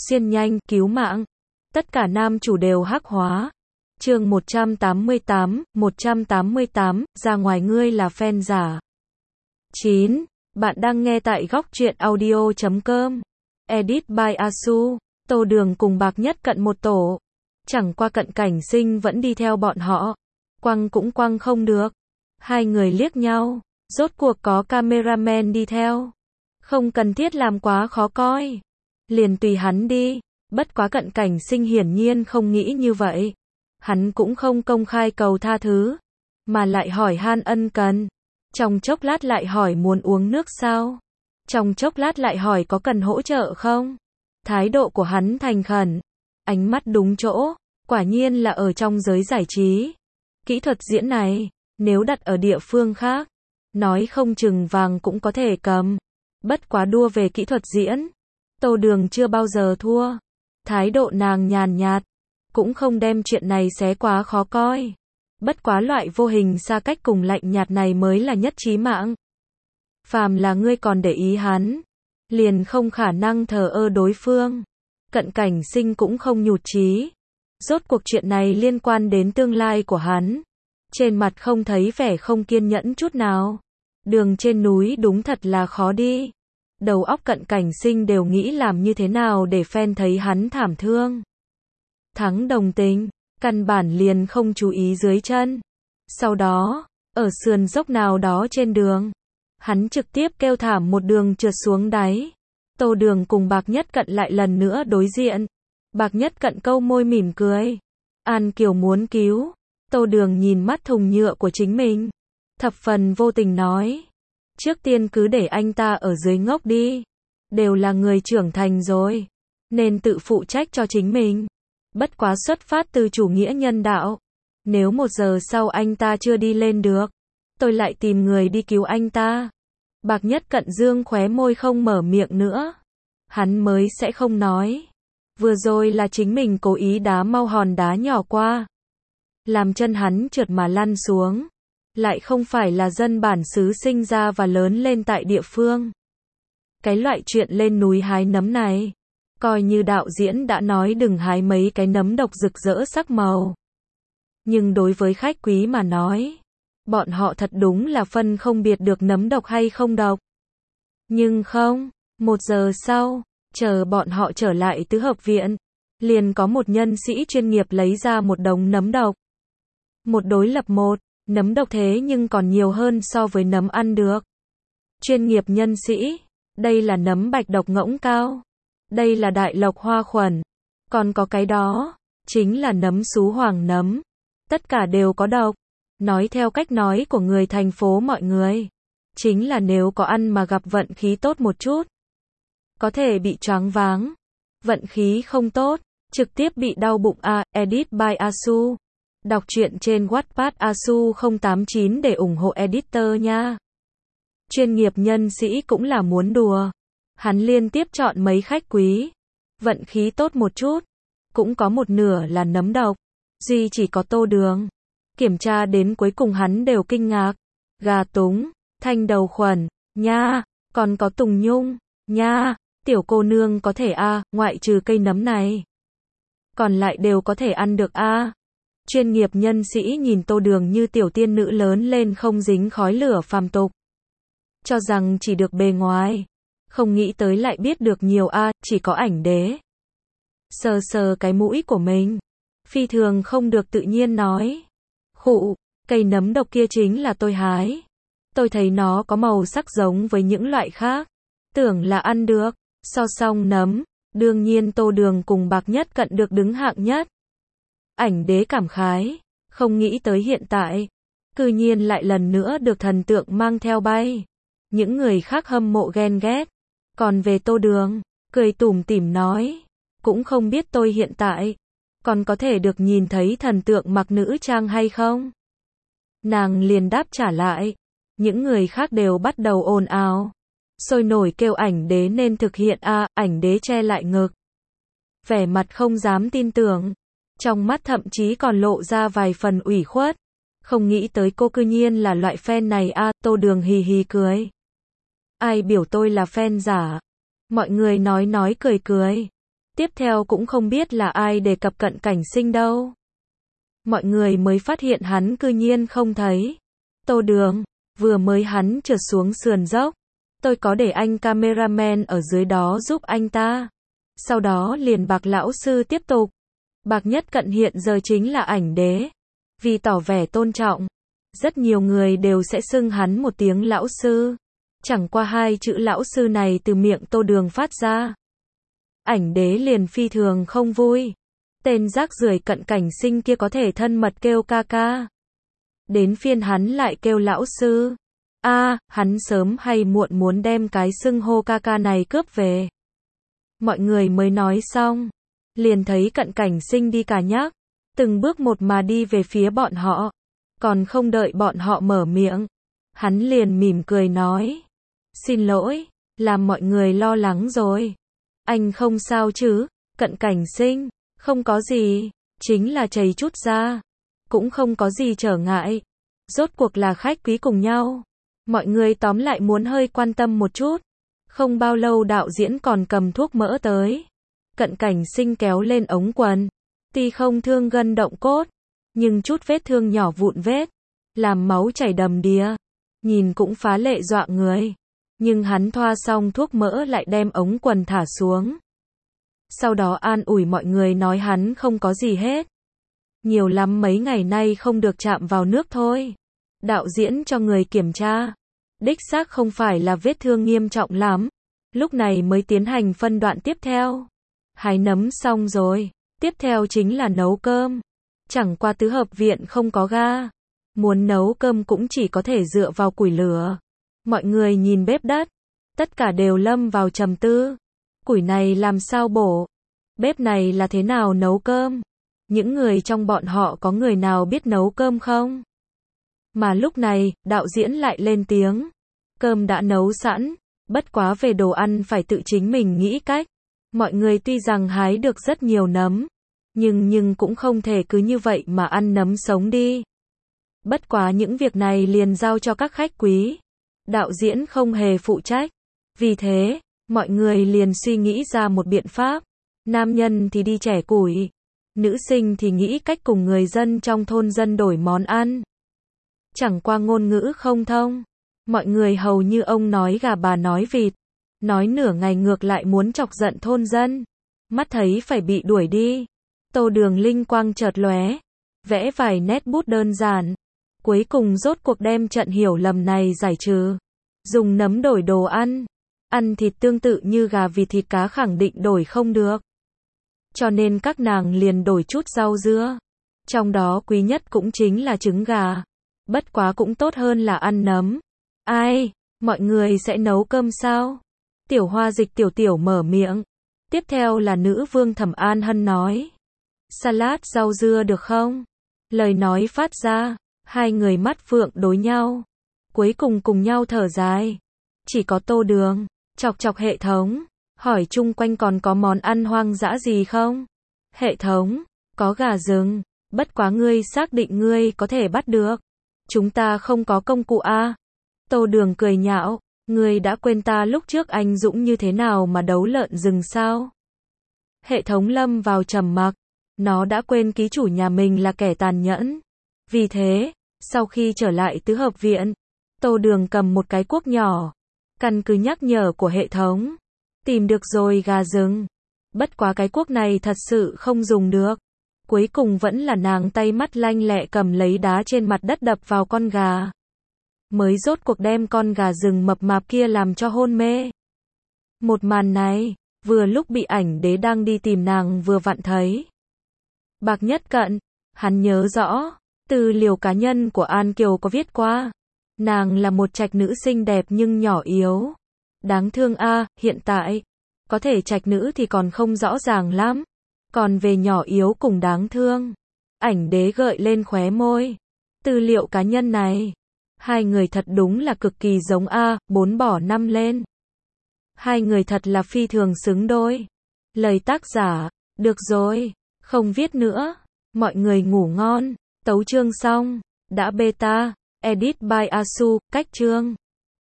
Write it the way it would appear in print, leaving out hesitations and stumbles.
xuyên nhanh, cứu mạng. Tất cả nam chủ đều hắc hóa. Chương 188, ra ngoài ngươi là fan giả. 9. Bạn đang nghe tại góc truyện audio.com. Edit by Asu. Tô Đường cùng Bạc Nhất Cận một tổ. Chẳng qua Cận Cảnh Sinh vẫn đi theo bọn họ. Quăng cũng quăng không được. Hai người liếc nhau. Rốt cuộc có cameraman đi theo. Không cần thiết làm quá khó coi. Liền tùy hắn đi. Bất quá Cận Cảnh Sinh hiển nhiên không nghĩ như vậy. Hắn cũng không công khai cầu tha thứ. Mà lại hỏi han ân cần. Trong chốc lát lại hỏi muốn uống nước sao. Trong chốc lát lại hỏi có cần hỗ trợ không. Thái độ của hắn thành khẩn. Ánh mắt đúng chỗ. Quả nhiên là ở trong giới giải trí. Kỹ thuật diễn này, nếu đặt ở địa phương khác, nói không chừng vàng cũng có thể cầm. Bất quá đua về kỹ thuật diễn. Tô Đường chưa bao giờ thua. Thái độ nàng nhàn nhạt. Cũng không đem chuyện này xé quá khó coi. Bất quá loại vô hình xa cách cùng lạnh nhạt này mới là nhất chí mạng. Phàm là ngươi còn để ý hắn, liền không khả năng thờ ơ đối phương. Cận Cảnh Sinh cũng không nhụt chí. Rốt cuộc chuyện này liên quan đến tương lai của hắn. Trên mặt không thấy vẻ không kiên nhẫn chút nào. Đường trên núi đúng thật là khó đi. Đầu óc Cận Cảnh Sinh đều nghĩ làm như thế nào để fan thấy hắn thảm thương. Thắng đồng tình, căn bản liền không chú ý dưới chân. Sau đó, ở sườn dốc nào đó trên đường, hắn trực tiếp kêu thảm một đường trượt xuống đáy. Tô Đường cùng Bạc Nhất Cận lại lần nữa đối diện. Bạc Nhất Cận câu môi mỉm cười. An Kiều muốn cứu. Tô Đường nhìn mắt thùng nhựa của chính mình. Thập phần vô tình nói. Trước tiên cứ để anh ta ở dưới ngốc đi. Đều là người trưởng thành rồi. Nên tự phụ trách cho chính mình. Bất quá xuất phát từ chủ nghĩa nhân đạo. Nếu 1 giờ sau anh ta chưa đi lên được, tôi lại tìm người đi cứu anh ta. Bạc Nhất Cận dương khóe môi không mở miệng nữa. Hắn mới sẽ không nói. Vừa rồi là chính mình cố ý đá mau hòn đá nhỏ qua. Làm chân hắn trượt mà lăn xuống. Lại không phải là dân bản xứ sinh ra và lớn lên tại địa phương. Cái loại chuyện lên núi hái nấm này, coi như đạo diễn đã nói đừng hái mấy cái nấm độc rực rỡ sắc màu. Nhưng đối với khách quý mà nói, bọn họ thật đúng là phân không biệt được nấm độc hay không độc. Nhưng không, 1 giờ sau, chờ bọn họ trở lại tứ hợp viện, liền có một nhân sĩ chuyên nghiệp lấy ra một đống nấm độc. Một đối lập một, nấm độc thế nhưng còn nhiều hơn so với nấm ăn được. Chuyên nghiệp nhân sĩ, đây là nấm bạch độc ngỗng cao. Đây là đại lộc hoa khuẩn. Còn có cái đó, chính là nấm sú hoàng nấm. Tất cả đều có độc. Nói theo cách nói của người thành phố mọi người, chính là nếu có ăn mà gặp vận khí tốt một chút, có thể bị choáng váng. Vận khí không tốt, trực tiếp bị đau bụng a. Edit by Asu. Đọc truyện trên Wattpad Asu 089 để ủng hộ editor nha. Chuyên nghiệp nhân sĩ cũng là muốn đùa. Hắn liên tiếp chọn mấy khách quý. Vận khí tốt một chút. Cũng có một nửa là nấm độc. Duy chỉ có Tô Đường. Kiểm tra đến cuối cùng hắn đều kinh ngạc. Gà túng, thanh đầu khuẩn, nha. Còn có tùng nhung, nha. Tiểu cô nương có thể ngoại trừ cây nấm này. Còn lại đều có thể ăn được Chuyên nghiệp nhân sĩ nhìn Tô Đường như tiểu tiên nữ lớn lên không dính khói lửa phàm tục. Cho rằng chỉ được bề ngoài. Không nghĩ tới lại biết được nhiều chỉ có ảnh đế. Sờ sờ cái mũi của mình. Phi thường không được tự nhiên nói. Khụ, cây nấm độc kia chính là tôi hái. Tôi thấy nó có màu sắc giống với những loại khác. Tưởng là ăn được. So song nấm, đương nhiên Tô Đường cùng Bạc Nhất Cận được đứng hạng nhất. Ảnh đế cảm khái. Không nghĩ tới hiện tại, cư nhiên lại lần nữa được thần tượng mang theo bay. Những người khác hâm mộ ghen ghét. Còn về Tô Đường, cười tủm tỉm nói. Cũng không biết tôi hiện tại còn có thể được nhìn thấy thần tượng mặc nữ trang hay không? Nàng liền đáp trả lại. Những người khác đều bắt đầu ồn ào. Sôi nổi kêu ảnh đế nên thực hiện ảnh đế che lại ngực. Vẻ mặt không dám tin tưởng. Trong mắt thậm chí còn lộ ra vài phần ủy khuất. Không nghĩ tới cô cư nhiên là loại fan này Tô Đường hì hì cười. Ai biểu tôi là fan giả? Mọi người nói cười cười. Tiếp theo cũng không biết là ai đề cập Cận Cảnh Sinh đâu. Mọi người mới phát hiện hắn cư nhiên không thấy. Tô Đường, vừa mới hắn trượt xuống sườn dốc. Tôi có để anh cameraman ở dưới đó giúp anh ta. Sau đó liền Bạc lão sư tiếp tục. Bạc Nhất Cận hiện giờ chính là ảnh đế. Vì tỏ vẻ tôn trọng, rất nhiều người đều sẽ xưng hắn một tiếng lão sư. Chẳng qua hai chữ lão sư này từ miệng Tô Đường phát ra. Ảnh đế liền phi thường không vui. Tên rác rưởi Cận Cảnh Sinh kia có thể thân mật kêu ca ca. Đến phiên hắn lại kêu lão sư. Hắn sớm hay muộn muốn đem cái xưng hô ca ca này cướp về. Mọi người mới nói xong. Liền thấy Cận Cảnh Sinh đi cả nhắc. Từng bước một mà đi về phía bọn họ. Còn không đợi bọn họ mở miệng. Hắn liền mỉm cười nói. Xin lỗi, làm mọi người lo lắng rồi. Anh không sao chứ, Cận Cảnh Sinh. Không có gì, chính là chảy chút ra. Cũng không có gì trở ngại. Rốt cuộc là khách quý cùng nhau. Mọi người tóm lại muốn hơi quan tâm một chút. Không bao lâu đạo diễn còn cầm thuốc mỡ tới. Cận Cảnh Sinh kéo lên ống quần. Tuy không thương gân động cốt, nhưng chút vết thương nhỏ vụn vết, làm máu chảy đầm đìa. Nhìn cũng phá lệ dọa người. Nhưng hắn thoa xong thuốc mỡ lại đem ống quần thả xuống. Sau đó an ủi mọi người nói hắn không có gì hết. Nhiều lắm mấy ngày nay không được chạm vào nước thôi. Đạo diễn cho người kiểm tra. Đích xác không phải là vết thương nghiêm trọng lắm. Lúc này mới tiến hành phân đoạn tiếp theo. Hái nấm xong rồi. Tiếp theo chính là nấu cơm. Chẳng qua tứ hợp viện không có ga. Muốn nấu cơm cũng chỉ có thể dựa vào củi lửa. Mọi người nhìn bếp đất. Tất cả đều lâm vào trầm tư. Củi này làm sao bổ? Bếp này là thế nào nấu cơm? Những người trong bọn họ có người nào biết nấu cơm không? Mà lúc này, đạo diễn lại lên tiếng. Cơm đã nấu sẵn. Bất quá về đồ ăn phải tự chính mình nghĩ cách. Mọi người tuy rằng hái được rất nhiều nấm. Nhưng cũng không thể cứ như vậy mà ăn nấm sống đi. Bất quá những việc này liền giao cho các khách quý. Đạo diễn không hề phụ trách. Vì thế, mọi người liền suy nghĩ ra một biện pháp. Nam nhân thì đi chẻ củi. Nữ sinh thì nghĩ cách cùng người dân trong thôn dân đổi món ăn. Chẳng qua ngôn ngữ không thông. Mọi người hầu như ông nói gà bà nói vịt. Nói nửa ngày ngược lại muốn chọc giận thôn dân. Mắt thấy phải bị đuổi đi. Tô Đường linh quang chợt lóe. Vẽ vài nét bút đơn giản. Cuối cùng rốt cuộc đem trận hiểu lầm này giải trừ. Dùng nấm đổi đồ ăn. Ăn thịt tương tự như gà vịt thịt cá khẳng định đổi không được. Cho nên các nàng liền đổi chút rau dưa. Trong đó quý nhất cũng chính là trứng gà. Bất quá cũng tốt hơn là ăn nấm. Ai, mọi người sẽ nấu cơm sao? Tiểu Hoa Dịch tiểu mở miệng. Tiếp theo là nữ vương Thẩm An Hân nói. Salad rau dưa được không? Lời nói phát ra. Hai người mắt phượng đối nhau. Cuối cùng nhau thở dài. Chỉ có Tô Đường. Chọc hệ thống. Hỏi chung quanh còn có món ăn hoang dã gì không? Hệ thống. Có gà rừng. Bất quá ngươi xác định ngươi có thể bắt được. Chúng ta không có công cụ a. Tô Đường cười nhạo. Ngươi đã quên ta lúc trước anh dũng như thế nào mà đấu lợn rừng sao? Hệ thống lâm vào trầm mặc. Nó đã quên ký chủ nhà mình là kẻ tàn nhẫn. Vì thế, sau khi trở lại tứ hợp viện, Tô Đường cầm một cái cuốc nhỏ. Căn cứ nhắc nhở của hệ thống. Tìm được rồi gà rừng. Bất quá cái cuốc này thật sự không dùng được. Cuối cùng vẫn là nàng tay mắt lanh lẹ cầm lấy đá trên mặt đất đập vào con gà. Mới rốt cuộc đem con gà rừng mập mạp kia làm cho hôn mê. Một màn này, vừa lúc bị ảnh đế đang đi tìm nàng vừa vặn thấy. Bạc Nhất Cận, hắn nhớ rõ, tư liệu cá nhân của An Kiều có viết qua. Nàng là một trạch nữ xinh đẹp nhưng nhỏ yếu. Đáng thương a, hiện tại, có thể trạch nữ thì còn không rõ ràng lắm. Còn về nhỏ yếu cùng đáng thương, ảnh đế gợi lên khóe môi. Tư liệu cá nhân này, hai người thật đúng là cực kỳ giống a, 4 bỏ 5 lên. Hai người thật là phi thường xứng đôi. Lời tác giả, được rồi, không viết nữa. Mọi người ngủ ngon. Tấu chương xong, đã beta, edit by Asu, cách chương.